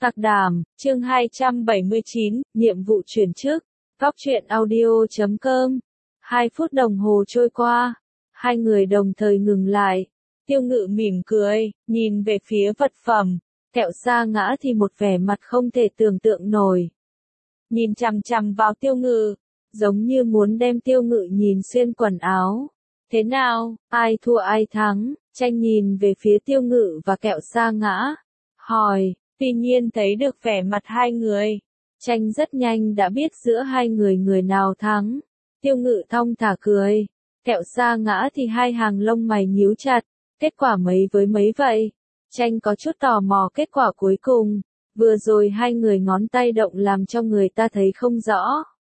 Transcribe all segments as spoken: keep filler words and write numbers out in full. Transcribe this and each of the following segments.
Tạc Đàm, chương hai trăm bảy mươi chín, nhiệm vụ chuyển chức, góc truyện audio chấm com. Hai phút đồng hồ trôi qua, hai người đồng thời ngừng lại. Tiêu Ngự mỉm cười, nhìn về phía vật phẩm, Kẹo Sa Ngã thì một vẻ mặt không thể tưởng tượng nổi. Nhìn chằm chằm vào Tiêu Ngự, giống như muốn đem Tiêu Ngự nhìn xuyên quần áo. Thế nào, ai thua ai thắng? Tranh nhìn về phía Tiêu Ngự và Kẹo Sa Ngã, hỏi. Tuy nhiên thấy được vẻ mặt hai người, Tranh rất nhanh đã biết giữa hai người người nào thắng. Tiêu Ngự thong thả cười, Kẹo Sa Ngã thì hai hàng lông mày nhíu chặt, kết quả mấy với mấy vậy? Tranh có chút tò mò kết quả cuối cùng, vừa rồi hai người ngón tay động làm cho người ta thấy không rõ.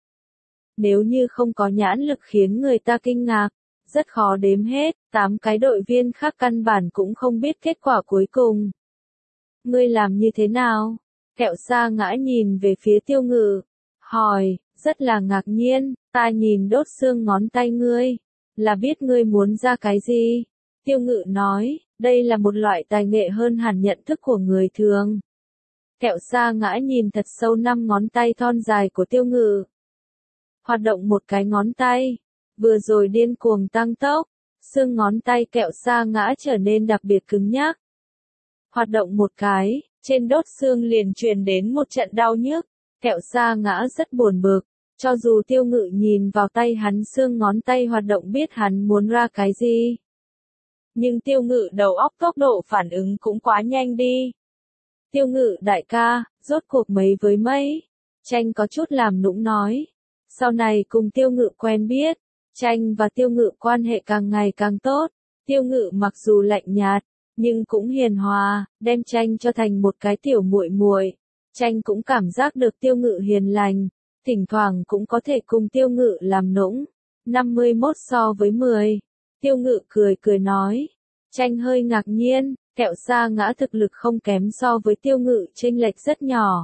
Nếu như không có nhãn lực khiến người ta kinh ngạc, rất khó đếm hết, tám cái đội viên khác căn bản cũng không biết kết quả cuối cùng. Ngươi làm như thế nào? Kẹo Sa Ngã nhìn về phía Tiêu Ngự, hỏi, rất là ngạc nhiên, ta nhìn đốt xương ngón tay ngươi, là biết ngươi muốn ra cái gì? Tiêu Ngự nói, đây là một loại tài nghệ hơn hẳn nhận thức của người thường. Kẹo Sa Ngã nhìn thật sâu năm ngón tay thon dài của Tiêu Ngự. Hoạt động một cái ngón tay, vừa rồi điên cuồng tăng tốc, xương ngón tay Kẹo Sa Ngã trở nên đặc biệt cứng nhắc. Hoạt động một cái, trên đốt xương liền truyền đến một trận đau nhức, Kẹo Sa Ngã rất buồn bực, cho dù Tiêu Ngự nhìn vào tay hắn xương ngón tay hoạt động biết hắn muốn ra cái gì. Nhưng Tiêu Ngự đầu óc tốc độ phản ứng cũng quá nhanh đi. Tiêu Ngự đại ca, rốt cuộc mấy với mấy? Tranh có chút làm nũng nói. Sau này cùng Tiêu Ngự quen biết, Tranh và Tiêu Ngự quan hệ càng ngày càng tốt. Tiêu Ngự mặc dù lạnh nhạt, nhưng cũng hiền hòa, đem Tranh cho thành một cái tiểu muội muội. Tranh cũng cảm giác được Tiêu Ngự hiền lành, thỉnh thoảng cũng có thể cùng Tiêu Ngự làm nũng. năm mươi mốt so với mười. Tiêu Ngự cười cười nói. Tranh hơi ngạc nhiên, Kẹo Sa Ngã thực lực không kém so với Tiêu Ngự, chênh lệch rất nhỏ.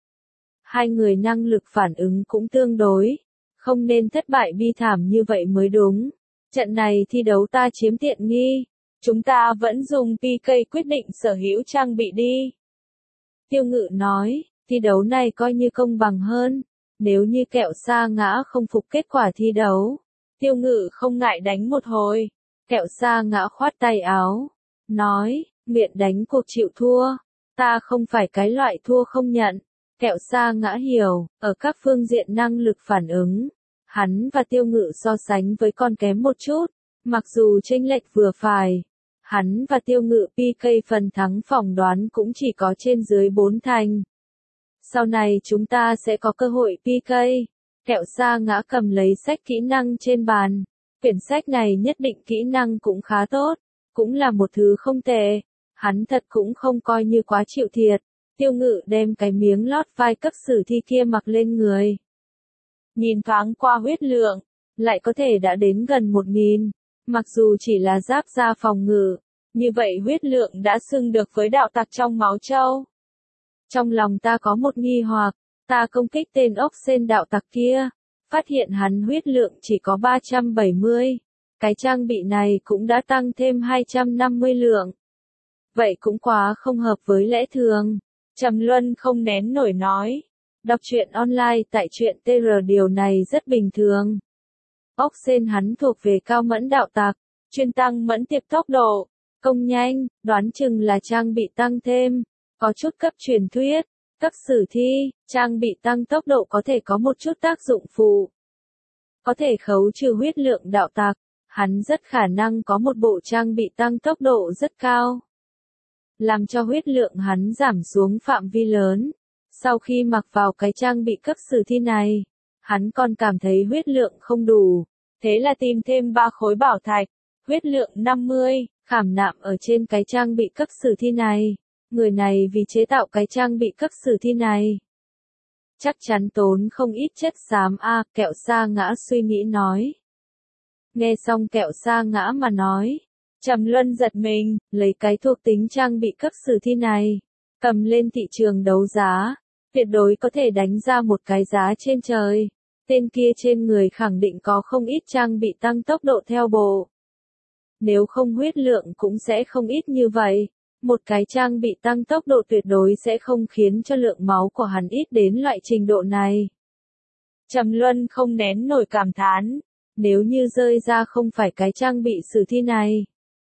Hai người năng lực phản ứng cũng tương đối, không nên thất bại bi thảm như vậy mới đúng. Trận này thi đấu ta chiếm tiện nghi. Chúng ta vẫn dùng pê ca quyết định sở hữu trang bị đi. Tiêu Ngự nói, thi đấu này coi như công bằng hơn. Nếu như Kẹo Sa Ngã không phục kết quả thi đấu, Tiêu Ngự không ngại đánh một hồi. Kẹo Sa Ngã khoát tay áo, nói, miệng đánh cuộc chịu thua. Ta không phải cái loại thua không nhận. Kẹo Sa Ngã hiểu, ở các phương diện năng lực phản ứng, hắn và Tiêu Ngự so sánh với con kém một chút. Mặc dù chênh lệch vừa phải, hắn và Tiêu Ngự pê ca phần thắng phỏng đoán cũng chỉ có trên dưới bốn thành. Sau này chúng ta sẽ có cơ hội pê ca. Kẹo Sa Ngã cầm lấy sách kỹ năng trên bàn. Quyển sách này nhất định kỹ năng cũng khá tốt, cũng là một thứ không tệ. Hắn thật cũng không coi như quá chịu thiệt. Tiêu Ngự đem cái miếng lót vai cấp sử thi kia mặc lên người. Nhìn thoáng qua huyết lượng, lại có thể đã đến gần một nghìn. Mặc dù chỉ là giáp da phòng ngự, như vậy huyết lượng đã xưng được với đạo tặc trong máu châu. Trong lòng ta có một nghi hoặc, ta công kích tên ốc sên đạo tặc kia, phát hiện hắn huyết lượng chỉ có ba trăm bảy mươi. Cái trang bị này cũng đã tăng thêm hai trăm năm mươi lượng. Vậy cũng quá không hợp với lẽ thường. Trầm Luân không nén nổi nói. Đọc truyện online tại truyện tê rờ điều này rất bình thường. Ốc sên hắn thuộc về cao mẫn đạo tặc, chuyên tăng mẫn tiệp tốc độ, công nhanh, đoán chừng là trang bị tăng thêm, có chút cấp truyền thuyết, cấp sử thi, trang bị tăng tốc độ có thể có một chút tác dụng phụ. Có thể khấu trừ huyết lượng đạo tặc, hắn rất khả năng có một bộ trang bị tăng tốc độ rất cao. Làm cho huyết lượng hắn giảm xuống phạm vi lớn. Sau khi mặc vào cái trang bị cấp sử thi này, hắn còn cảm thấy huyết lượng không đủ. Thế là tìm thêm ba khối bảo thạch, huyết lượng năm mươi, khảm nạm ở trên cái trang bị cấp sử thi này. Người này vì chế tạo cái trang bị cấp sử thi này, chắc chắn tốn không ít chất xám a. Kẹo Sa Ngã suy nghĩ nói. Nghe xong Kẹo Sa Ngã mà nói, Trầm Luân giật mình, lấy cái thuộc tính trang bị cấp sử thi này, cầm lên thị trường đấu giá, tuyệt đối có thể đánh ra một cái giá trên trời. Tên kia trên người khẳng định có không ít trang bị tăng tốc độ theo bộ. Nếu không huyết lượng cũng sẽ không ít như vậy. Một cái trang bị tăng tốc độ tuyệt đối sẽ không khiến cho lượng máu của hắn ít đến loại trình độ này. Trầm Luân không nén nổi cảm thán, nếu như rơi ra không phải cái trang bị sử thi này,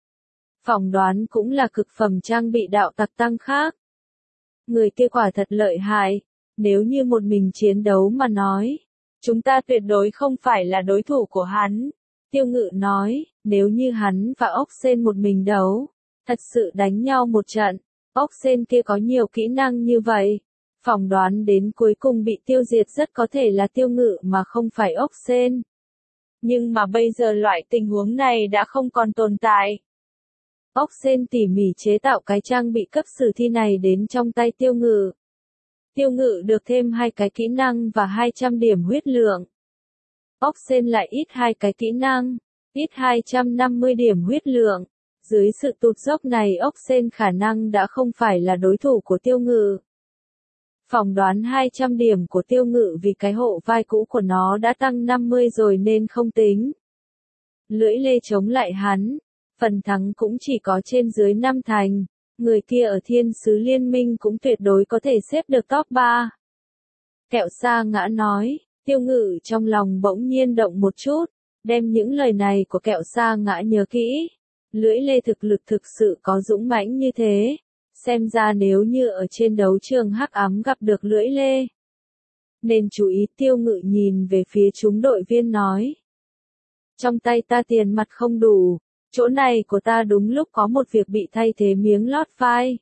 phỏng đoán cũng là cực phẩm trang bị đạo tặc tăng khác. Người kia quả thật lợi hại, nếu như một mình chiến đấu mà nói, chúng ta tuyệt đối không phải là đối thủ của hắn. Tiêu Ngự nói, nếu như hắn và ốc sên một mình đấu, thật sự đánh nhau một trận, ốc sên kia có nhiều kỹ năng như vậy, phỏng đoán đến cuối cùng bị tiêu diệt rất có thể là Tiêu Ngự mà không phải ốc sên. Nhưng mà bây giờ loại tình huống này đã không còn tồn tại. Ốc sên tỉ mỉ chế tạo cái trang bị cấp sử thi này đến trong tay Tiêu Ngự. Tiêu Ngự được thêm hai cái kỹ năng và hai trăm điểm huyết lượng. Ốc sên lại ít hai cái kỹ năng, ít hai trăm năm mươi điểm huyết lượng. Dưới sự tụt dốc này ốc sên khả năng đã không phải là đối thủ của Tiêu Ngự. Phỏng đoán hai trăm điểm của Tiêu Ngự vì cái hộ vai cũ của nó đã tăng năm mươi rồi nên không tính. Lưỡi lê chống lại hắn, phần thắng cũng chỉ có trên dưới năm thành, người kia ở thiên sứ liên minh cũng tuyệt đối có thể xếp được top ba. Kẹo Sa Ngã nói, Tiêu Ngự trong lòng bỗng nhiên động một chút, đem những lời này của Kẹo Sa Ngã nhớ kỹ. Lưỡi lê thực lực thực sự có dũng mãnh như thế, xem ra nếu như ở trên đấu trường hắc ám gặp được lưỡi lê. Nên chú ý. Tiêu Ngự nhìn về phía chúng đội viên nói. Trong tay ta tiền mặt không đủ, chỗ này của ta đúng lúc có một việc bị thay thế miếng lót vai.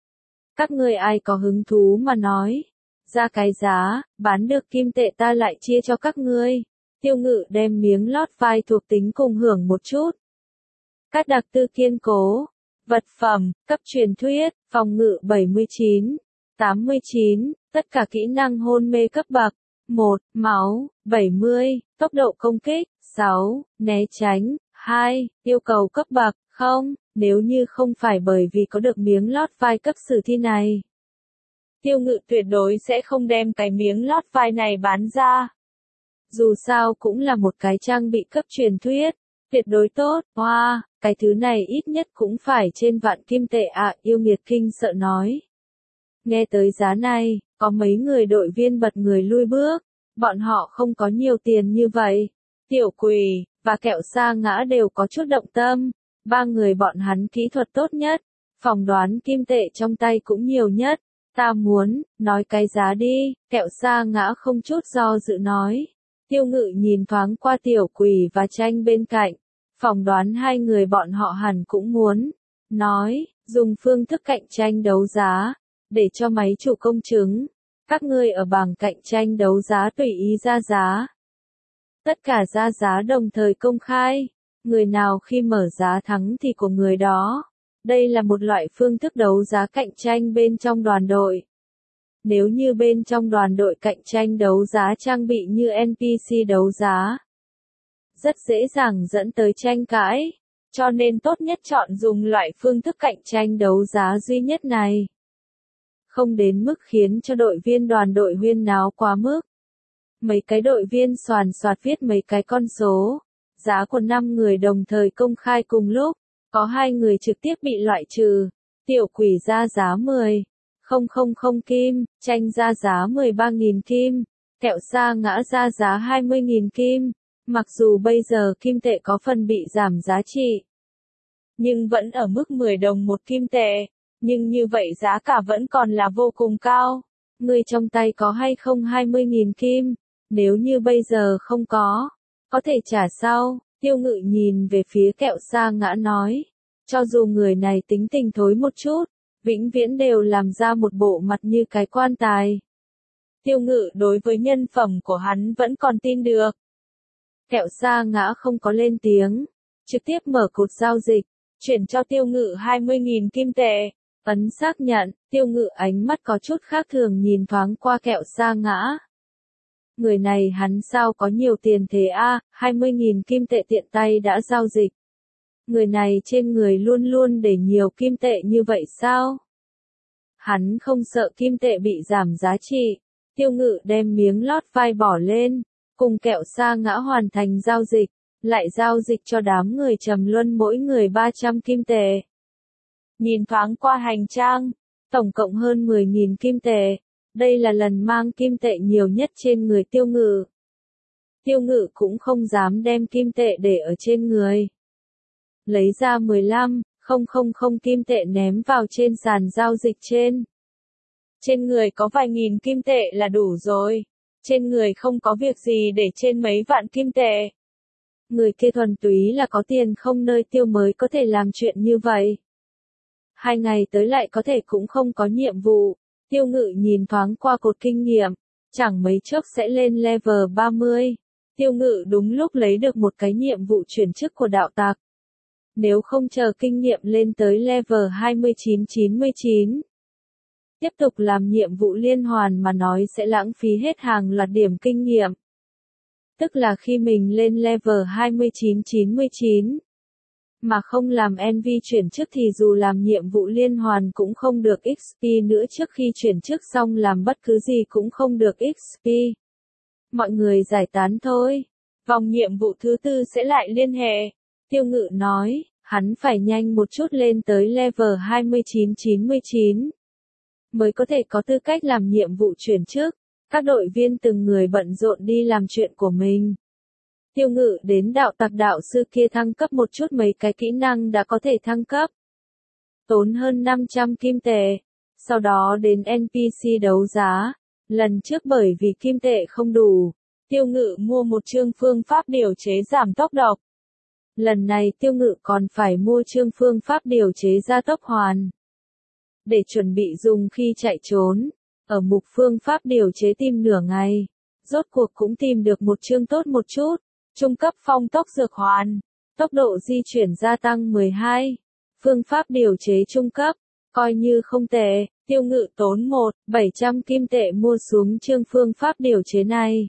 Các người ai có hứng thú mà nói, ra cái giá, bán được kim tệ ta lại chia cho các ngươi. Tiêu Ngự đem miếng lót vai thuộc tính cùng hưởng một chút. Các đặc tư kiên cố, vật phẩm, cấp truyền thuyết, phòng ngự bảy mươi chín, tám mươi chín, tất cả kỹ năng hôn mê cấp bậc, một, máu, bảy mươi, tốc độ công kích, sáu, né tránh, hai, yêu cầu cấp bậc, không, nếu như không phải bởi vì có được miếng lót vai cấp sử thi này. Tiêu Ngự tuyệt đối sẽ không đem cái miếng lót vai này bán ra. Dù sao cũng là một cái trang bị cấp truyền thuyết, tuyệt đối tốt, hoa, wow, cái thứ này ít nhất cũng phải trên vạn kim tệ ạ, à, yêu nghiệt kinh sợ nói. Nghe tới giá này, có mấy người đội viên bật người lui bước, bọn họ không có nhiều tiền như vậy. Tiểu Quỳ, và Kẹo Sa Ngã đều có chút động tâm, ba người bọn hắn kỹ thuật tốt nhất, phỏng đoán kim tệ trong tay cũng nhiều nhất. Ta muốn, nói cái giá đi, Kẹo Sa Ngã không chút do dự nói. Tiêu Ngự nhìn thoáng qua Tiểu Quỳ và Tranh bên cạnh, phỏng đoán hai người bọn họ hẳn cũng muốn. Nói, dùng phương thức cạnh tranh đấu giá, để cho máy chủ công chứng. Các ngươi ở bảng cạnh tranh đấu giá tùy ý ra giá. Tất cả ra giá đồng thời công khai, người nào khi mở giá thắng thì của người đó. Đây là một loại phương thức đấu giá cạnh tranh bên trong đoàn đội. Nếu như bên trong đoàn đội cạnh tranh đấu giá trang bị như en pê xê đấu giá, rất dễ dàng dẫn tới tranh cãi, cho nên tốt nhất chọn dùng loại phương thức cạnh tranh đấu giá duy nhất này. Không đến mức khiến cho đội viên đoàn đội huyên náo quá mức. Mấy cái đội viên soàn soạt viết mấy cái con số, giá của năm người đồng thời công khai cùng lúc, có hai người trực tiếp bị loại trừ. Tiểu Quỷ ra giá mười nghìn kim, Tranh ra giá mười ba nghìn kim, Kẹo Sa Ngã ra giá hai mươi nghìn kim. Mặc dù bây giờ kim tệ có phần bị giảm giá trị, nhưng vẫn ở mức mười đồng một kim tệ, nhưng như vậy giá cả vẫn còn là vô cùng cao. Người trong tay có hay không hai mươi nghìn kim? Nếu như bây giờ không có, có thể trả sau. Tiêu Ngự nhìn về phía Kẹo Sa Ngã nói, cho dù người này tính tình thối một chút, vĩnh viễn đều làm ra một bộ mặt như cái quan tài. Tiêu Ngự đối với nhân phẩm của hắn vẫn còn tin được. Kẹo Sa Ngã không có lên tiếng, trực tiếp mở cột giao dịch, chuyển cho Tiêu Ngự hai mươi nghìn kim tệ, ấn xác nhận. Tiêu Ngự ánh mắt có chút khác thường nhìn thoáng qua Kẹo Sa Ngã. Người này hắn sao có nhiều tiền thế a, à, hai mươi nghìn kim tệ tiện tay đã giao dịch. Người này trên người luôn luôn để nhiều kim tệ như vậy sao? Hắn không sợ kim tệ bị giảm giá trị. Tiêu Ngự đem miếng lót vai bỏ lên, cùng Kẹo Sa Ngã hoàn thành giao dịch, lại giao dịch cho đám người Trầm Luân mỗi người ba trăm kim tệ. Nhìn thoáng qua hành trang, tổng cộng hơn mười nghìn kim tệ. Đây là lần mang kim tệ nhiều nhất trên người Tiêu Ngự. Tiêu Ngự cũng không dám đem kim tệ để ở trên người. Lấy ra mười lăm nghìn kim tệ ném vào trên sàn giao dịch trên. Trên người có vài nghìn kim tệ là đủ rồi. Trên người không có việc gì để trên mấy vạn kim tệ. Người kia thuần túy là có tiền không nơi tiêu mới có thể làm chuyện như vậy. Hai ngày tới lại có thể cũng không có nhiệm vụ. Tiêu Ngự nhìn thoáng qua cột kinh nghiệm. Chẳng mấy chốc sẽ lên level ba mươi. Tiêu Ngự đúng lúc lấy được một cái nhiệm vụ chuyển chức của đạo tặc. Nếu không chờ kinh nghiệm lên tới level hai mươi chín chín mươi chín. Tiếp tục làm nhiệm vụ liên hoàn mà nói sẽ lãng phí hết hàng loạt điểm kinh nghiệm. Tức là khi mình lên level hai mươi chín chín mươi chín. Mà không làm en vê chuyển chức thì dù làm nhiệm vụ liên hoàn cũng không được ích pê nữa, trước khi chuyển chức xong làm bất cứ gì cũng không được ích pê. Mọi người giải tán thôi. Vòng nhiệm vụ thứ tư sẽ lại liên hệ. Tiêu Ngự nói, hắn phải nhanh một chút lên tới level hai mươi chín chín mươi chín. Mới có thể có tư cách làm nhiệm vụ chuyển chức. Các đội viên từng người bận rộn đi làm chuyện của mình. Tiêu Ngự đến đạo tặc đạo sư kia thăng cấp một chút mấy cái kỹ năng đã có thể thăng cấp. Tốn hơn năm trăm kim tệ. Sau đó đến en pê xê đấu giá. Lần trước bởi vì kim tệ không đủ, Tiêu Ngự mua một chương phương pháp điều chế giảm tốc độc. Lần này Tiêu Ngự còn phải mua chương phương pháp điều chế gia tốc hoàn. Để chuẩn bị dùng khi chạy trốn. Ở mục phương pháp điều chế tìm nửa ngày. Rốt cuộc cũng tìm được một chương tốt một chút. Trung cấp phong tốc dược hoàn. Tốc độ di chuyển gia tăng mười hai. Phương pháp điều chế trung cấp. Coi như không tệ. Tiêu Ngự tốn một nghìn bảy trăm kim tệ mua xuống chương phương pháp điều chế này.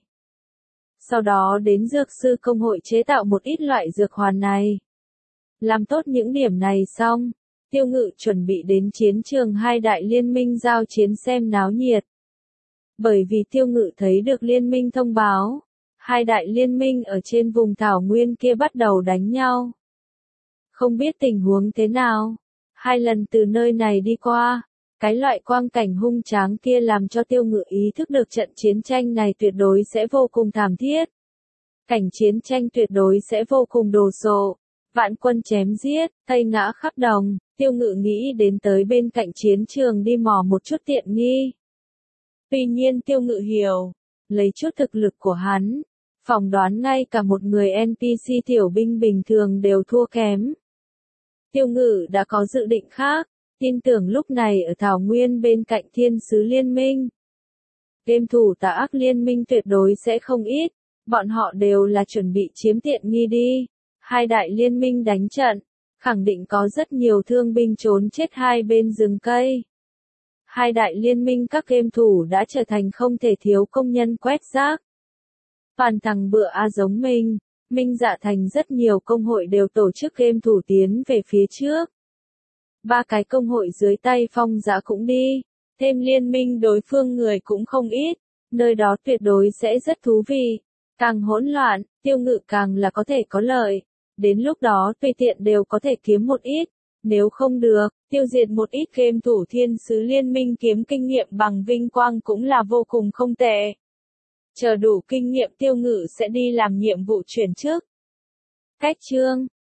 Sau đó đến dược sư công hội chế tạo một ít loại dược hoàn này. Làm tốt những điểm này xong. Tiêu Ngự chuẩn bị đến chiến trường hai đại liên minh giao chiến xem náo nhiệt. Bởi vì Tiêu Ngự thấy được liên minh thông báo. Hai đại liên minh ở trên vùng thảo nguyên kia bắt đầu đánh nhau. Không biết tình huống thế nào. Hai lần từ nơi này đi qua. Cái loại quang cảnh hung tráng kia làm cho Tiêu Ngự ý thức được trận chiến tranh này tuyệt đối sẽ vô cùng thảm thiết. Cảnh chiến tranh tuyệt đối sẽ vô cùng đồ sộ. Vạn quân chém giết, thây ngã khắp đồng. Tiêu Ngự nghĩ đến tới bên cạnh chiến trường đi mò một chút tiện nghi. Tuy nhiên Tiêu Ngự hiểu, lấy chút thực lực của hắn, phỏng đoán ngay cả một người en pê xê tiểu binh bình thường đều thua kém. Tiêu Ngự đã có dự định khác, tin tưởng lúc này ở thảo nguyên bên cạnh thiên sứ liên minh. Game thủ tà ác liên minh tuyệt đối sẽ không ít, bọn họ đều là chuẩn bị chiếm tiện nghi đi. Hai đại liên minh đánh trận, khẳng định có rất nhiều thương binh trốn chết hai bên rừng cây. Hai đại liên minh các game thủ đã trở thành không thể thiếu công nhân quét rác. Toàn thằng bựa A giống mình, Minh Dạ thành rất nhiều công hội đều tổ chức game thủ tiến về phía trước. Ba cái công hội dưới tay Phong Dã cũng đi, thêm liên minh đối phương người cũng không ít, nơi đó tuyệt đối sẽ rất thú vị. Càng hỗn loạn, Tiêu Ngự càng là có thể có lợi. Đến lúc đó tùy tiện đều có thể kiếm một ít. Nếu không được, tiêu diệt một ít game thủ thiên sứ liên minh kiếm kinh nghiệm bằng vinh quang cũng là vô cùng không tệ. Chờ đủ kinh nghiệm Tiêu Ngự sẽ đi làm nhiệm vụ chuyển chức. Cách chương